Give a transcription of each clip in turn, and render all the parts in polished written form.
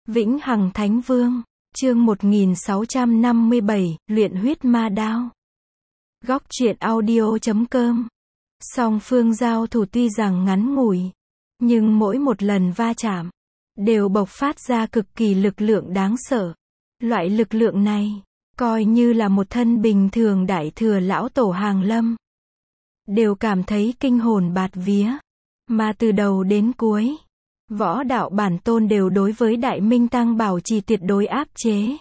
Vĩnh Hằng Thánh Vương, chương 1657, luyện huyết ma đao. Góc truyện audio.com. Song phương giao thủ tuy rằng ngắn ngủi, nhưng mỗi một lần va chạm, đều bộc phát ra cực kỳ lực lượng đáng sợ. Loại lực lượng này, coi như là một thân bình thường đại thừa lão tổ hàng lâm, đều cảm thấy kinh hồn bạt vía. Mà từ đầu đến cuối, võ đạo bản tôn đều đối với Đại Minh Tăng bảo trì tuyệt đối áp chế.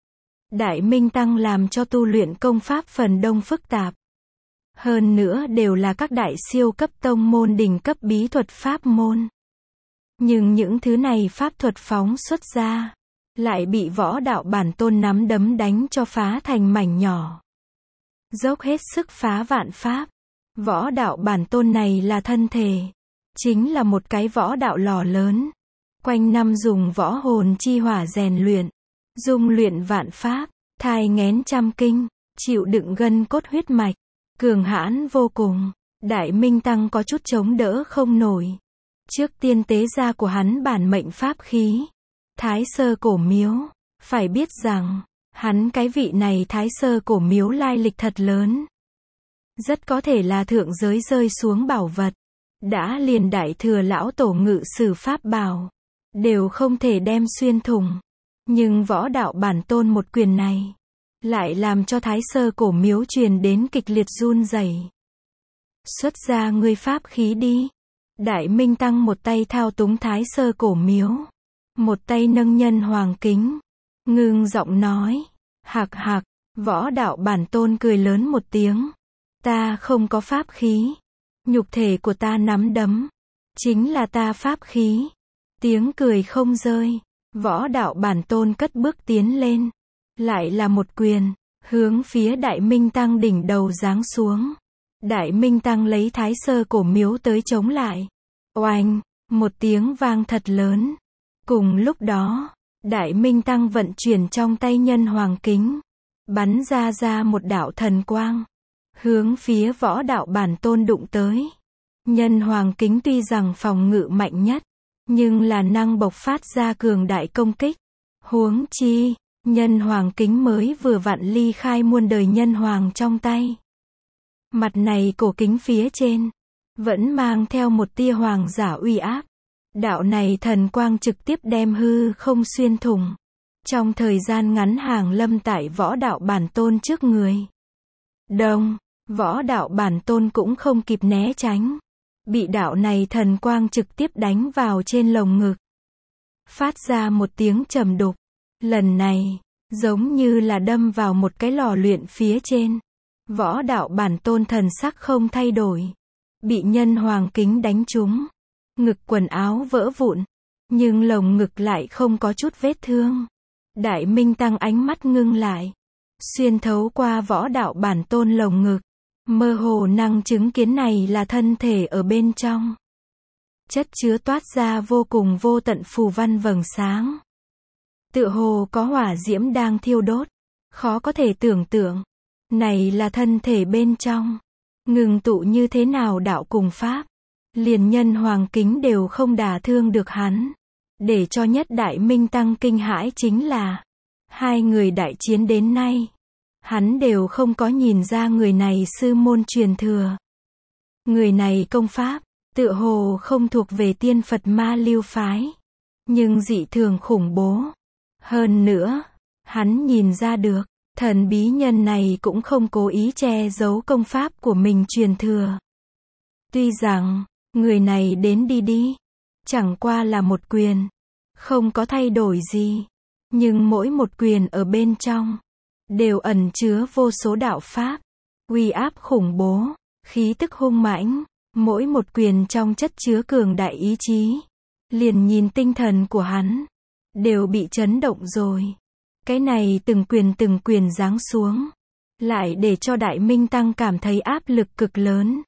Đại Minh Tăng làm cho tu luyện công pháp phần đông phức tạp. Hơn nữa đều là các đại siêu cấp tông môn đỉnh cấp bí thuật pháp môn. Nhưng những thứ này pháp thuật phóng xuất ra, lại bị võ đạo bản tôn nắm đấm đánh cho phá thành mảnh nhỏ. Dốc hết sức phá vạn pháp. Võ đạo bản tôn này là thân thể, chính là một cái võ đạo lò lớn, quanh năm dùng võ hồn chi hỏa rèn luyện, dung luyện vạn pháp, thai nghén trăm kinh, chịu đựng gân cốt huyết mạch, cường hãn vô cùng. Đại Minh Tăng có chút chống đỡ không nổi. Trước tiên tế gia của hắn bản mệnh pháp khí, Thái Sơ Cổ Miếu. Phải biết rằng, hắn cái vị này Thái Sơ Cổ Miếu lai lịch thật lớn. Rất có thể là thượng giới rơi xuống bảo vật. Đã liền đại thừa lão tổ ngự sử pháp bảo, đều không thể đem xuyên thủng. Nhưng võ đạo bản tôn một quyền này, lại làm cho Thái Sơ Cổ Miếu truyền đến kịch liệt run rẩy. Xuất ra ngươi pháp khí đi. Đại Minh Tăng một tay thao túng Thái Sơ Cổ Miếu, một tay nâng nhân hoàng kính, ngưng giọng nói, hạc hạc. Võ đạo bản tôn cười lớn một tiếng. Ta không có pháp khí. Nhục thể của ta nắm đấm, chính là ta pháp khí. Tiếng cười không rơi. Võ đạo bản tôn cất bước tiến lên. Lại là một quyền, hướng phía Đại Minh Tăng đỉnh đầu giáng xuống. Đại Minh Tăng lấy Thái Sơ Cổ Miếu tới chống lại. Oanh, một tiếng vang thật lớn. Cùng lúc đó, Đại Minh Tăng vận chuyển trong tay nhân hoàng kính, bắn ra một đạo thần quang, hướng phía võ đạo bản tôn đụng tới. Nhân hoàng kính tuy rằng phòng ngự mạnh nhất, nhưng là năng bộc phát ra cường đại công kích. Huống chi, nhân hoàng kính mới vừa vặn ly khai muôn đời nhân hoàng trong tay. Mặt này cổ kính phía trên, vẫn mang theo một tia hoàng giả uy áp. Đạo này thần quang trực tiếp đem hư không xuyên thủng. Trong thời gian ngắn hàng lâm tại võ đạo bản tôn trước người. Đông, võ đạo bản tôn cũng không kịp né tránh. Bị đạo này thần quang trực tiếp đánh vào trên lồng ngực. Phát ra một tiếng trầm đục. Lần này, giống như là đâm vào một cái lò luyện phía trên. Võ đạo bản tôn thần sắc không thay đổi. Bị nhân hoàng kính đánh trúng. Ngực quần áo vỡ vụn. Nhưng lồng ngực lại không có chút vết thương. Đại Minh Tăng ánh mắt ngưng lại. Xuyên thấu qua võ đạo bản tôn lồng ngực. Mơ hồ năng chứng kiến này là thân thể ở bên trong. Chất chứa toát ra vô cùng vô tận phù văn vầng sáng. Tựa hồ có hỏa diễm đang thiêu đốt. Khó có thể tưởng tượng. Này là thân thể bên trong. Ngừng tụ như thế nào đạo cùng pháp. Liền nhân hoàng kính đều không đả thương được hắn. Để cho nhất Đại Minh Tăng kinh hãi chính là, hai người đại chiến đến nay, hắn đều không có nhìn ra người này sư môn truyền thừa. Người này công pháp, tựa hồ không thuộc về tiên Phật Ma Lưu phái, nhưng dị thường khủng bố. Hơn nữa, hắn nhìn ra được, thần bí nhân này cũng không cố ý che giấu công pháp của mình truyền thừa. Tuy rằng, người này đến đi, chẳng qua là một quyền, không có thay đổi gì. Nhưng mỗi một quyền ở bên trong, đều ẩn chứa vô số đạo pháp, uy áp khủng bố, khí tức hung mãnh, mỗi một quyền trong chất chứa cường đại ý chí. Liền nhìn tinh thần của hắn, đều bị chấn động rồi. Cái này từng quyền giáng xuống, lại để cho Đại Minh Tăng cảm thấy áp lực cực lớn.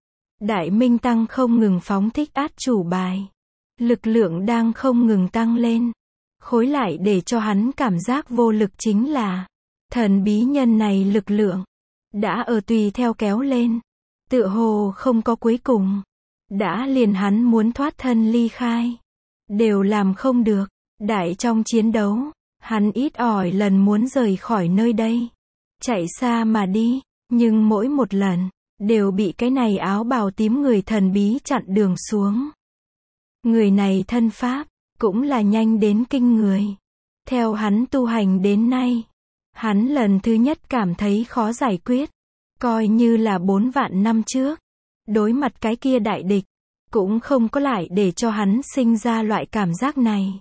Đại Minh Tăng không ngừng phóng thích át chủ bài. Lực lượng đang không ngừng tăng lên. Khối lại để cho hắn cảm giác vô lực chính là, thần bí nhân này lực lượng, đã ở tùy theo kéo lên. Tựa hồ không có cuối cùng. Đã liền hắn muốn thoát thân ly khai, đều làm không được. Đại trong chiến đấu, hắn ít ỏi lần muốn rời khỏi nơi đây. Chạy xa mà đi, nhưng mỗi một lần, đều bị cái này áo bào tím người thần bí chặn đường xuống. Người này thân pháp, cũng là nhanh đến kinh người. Theo hắn tu hành đến nay, hắn lần thứ nhất cảm thấy khó giải quyết. Coi như là 4 vạn năm trước, đối mặt cái kia đại địch, cũng không có lại để cho hắn sinh ra loại cảm giác này.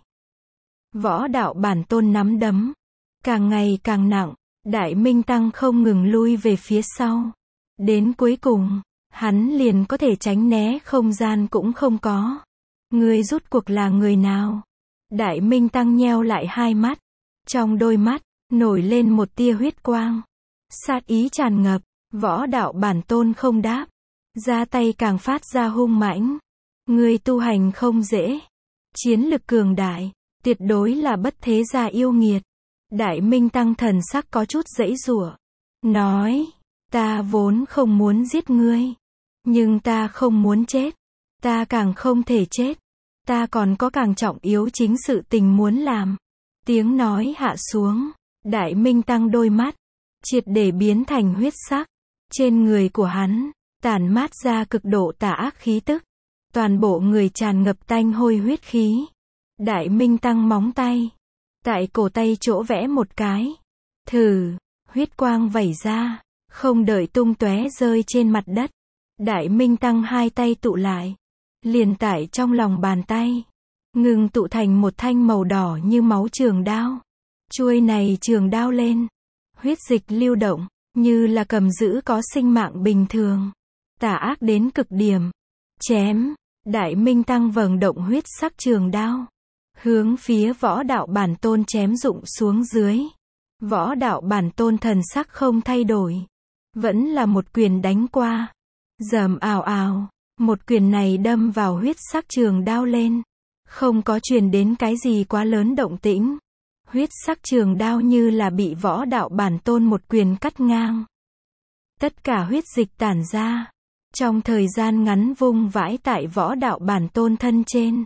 Võ đạo bản tôn nắm đấm, càng ngày càng nặng, Đại Minh Tăng không ngừng lui về phía sau. Đến cuối cùng, hắn liền có thể tránh né không gian cũng không có. Người rút cuộc là người nào? Đại Minh Tăng nheo lại hai mắt. Trong đôi mắt, nổi lên một tia huyết quang. Sát ý tràn ngập, võ đạo bản tôn không đáp. Ra tay càng phát ra hung mãnh. Người tu hành không dễ. Chiến lực cường đại, tuyệt đối là bất thế gia yêu nghiệt. Đại Minh Tăng thần sắc có chút giãy giụa. Nói, ta vốn không muốn giết ngươi. Nhưng ta không muốn chết. Ta càng không thể chết. Ta còn có càng trọng yếu chính sự tình muốn làm. Tiếng nói hạ xuống. Đại Minh Tăng đôi mắt, triệt để biến thành huyết sắc. Trên người của hắn, tản mát ra cực độ tà ác khí tức. Toàn bộ người tràn ngập tanh hôi huyết khí. Đại Minh Tăng móng tay. Tại cổ tay chỗ vẽ một cái. Thử, huyết quang vẩy ra. Không đợi tung tóe rơi trên mặt đất. Đại Minh Tăng hai tay tụ lại. Liền tại trong lòng bàn tay. Ngừng tụ thành một thanh màu đỏ như máu trường đao. Chuôi này trường đao lên. Huyết dịch lưu động. Như là cầm giữ có sinh mạng bình thường. Tà ác đến cực điểm. Chém. Đại Minh Tăng vầng động huyết sắc trường đao. Hướng phía võ đạo bản tôn chém rụng xuống dưới. Võ đạo bản tôn thần sắc không thay đổi. Vẫn là một quyền đánh qua. Rầm ào ào. Một quyền này đâm vào huyết sắc trường đao lên. Không có truyền đến cái gì quá lớn động tĩnh. Huyết sắc trường đao như là bị võ đạo bản tôn một quyền cắt ngang. Tất cả huyết dịch tản ra. Trong thời gian ngắn vung vãi tại võ đạo bản tôn thân trên.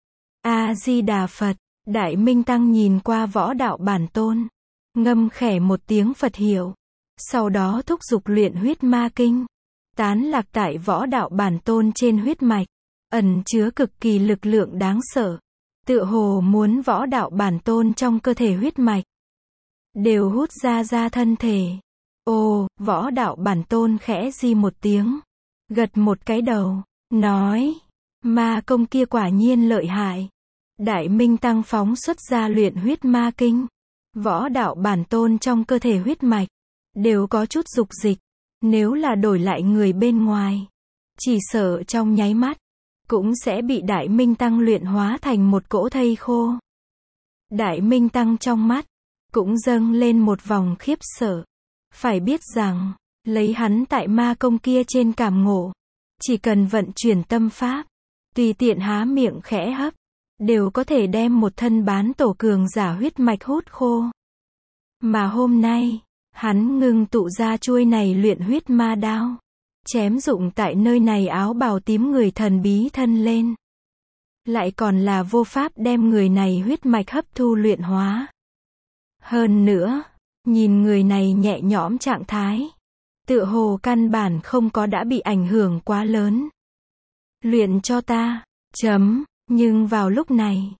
A-di-đà Phật. Đại Minh Tăng nhìn qua võ đạo bản tôn. Ngâm khẽ một tiếng Phật hiệu. Sau đó thúc giục luyện huyết ma kinh. Tán lạc tại võ đạo bản tôn trên huyết mạch. Ẩn chứa cực kỳ lực lượng đáng sợ. Tựa hồ muốn võ đạo bản tôn trong cơ thể huyết mạch. Đều hút ra thân thể. Ồ, võ đạo bản tôn khẽ di một tiếng. Gật một cái đầu. Nói. Ma công kia quả nhiên lợi hại. Đại Minh Tăng phóng xuất ra luyện huyết ma kinh. Võ đạo bản tôn trong cơ thể huyết mạch. Đều có chút dục dịch. Nếu là đổi lại người bên ngoài. Chỉ sợ trong nháy mắt. Cũng sẽ bị Đại Minh Tăng luyện hóa thành một cỗ thây khô. Đại Minh Tăng trong mắt. Cũng dâng lên một vòng khiếp sợ. Phải biết rằng. Lấy hắn tại ma công kia trên cảm ngộ. Chỉ cần vận chuyển tâm pháp. Tùy tiện há miệng khẽ hấp. Đều có thể đem một thân bán tổ cường giả huyết mạch hút khô. Mà hôm nay. Hắn ngưng tụ ra chuôi này luyện huyết ma đao. Chém rụng tại nơi này áo bào tím người thần bí thân lên. Lại còn là vô pháp đem người này huyết mạch hấp thu luyện hóa. Hơn nữa. Nhìn người này nhẹ nhõm trạng thái. Tựa hồ căn bản không có đã bị ảnh hưởng quá lớn. Luyện cho ta. Nhưng vào lúc này.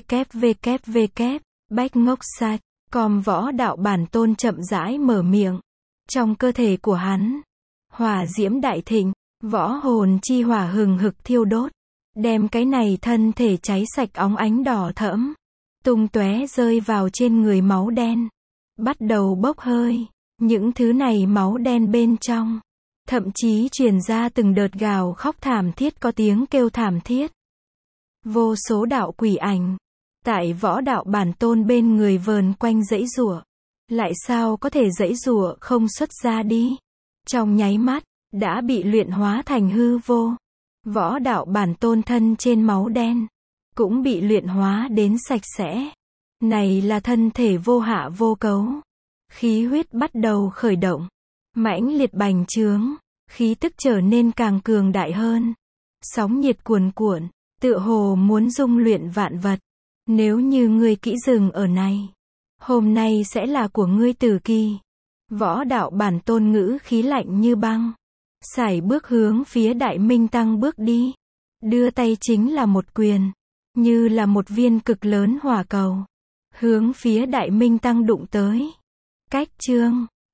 www. Bách Ngốc Sạch. Com võ đạo bản tôn chậm rãi mở miệng. Trong cơ thể của hắn. Hỏa diễm đại thịnh. Võ hồn chi hỏa hừng hực thiêu đốt. Đem cái này thân thể cháy sạch óng ánh đỏ thẫm. Tung tóe rơi vào trên người máu đen. Bắt đầu bốc hơi. Những thứ này máu đen bên trong. Thậm chí truyền ra từng đợt gào khóc thảm thiết có tiếng kêu thảm thiết. Vô số đạo quỷ ảnh. Tại võ đạo bản tôn bên người vờn quanh giãy giụa. Lại sao có thể giãy giụa không xuất ra đi. Trong nháy mắt. Đã bị luyện hóa thành hư vô. Võ đạo bản tôn thân trên máu đen. Cũng bị luyện hóa đến sạch sẽ. Này là thân thể vô hạ vô cấu. Khí huyết bắt đầu khởi động. Mãnh liệt bành trướng. Khí tức trở nên càng cường đại hơn. Sóng nhiệt cuồn cuộn. Tựa hồ muốn dung luyện vạn vật. Nếu như ngươi kỹ dừng ở này, hôm nay sẽ là của ngươi Tử Kỳ. Võ đạo bản tôn ngữ khí lạnh như băng. Sải bước hướng phía Đại Minh Tăng bước đi. Đưa tay chính là một quyền. Như là một viên cực lớn hỏa cầu. Hướng phía Đại Minh Tăng đụng tới. Cách chương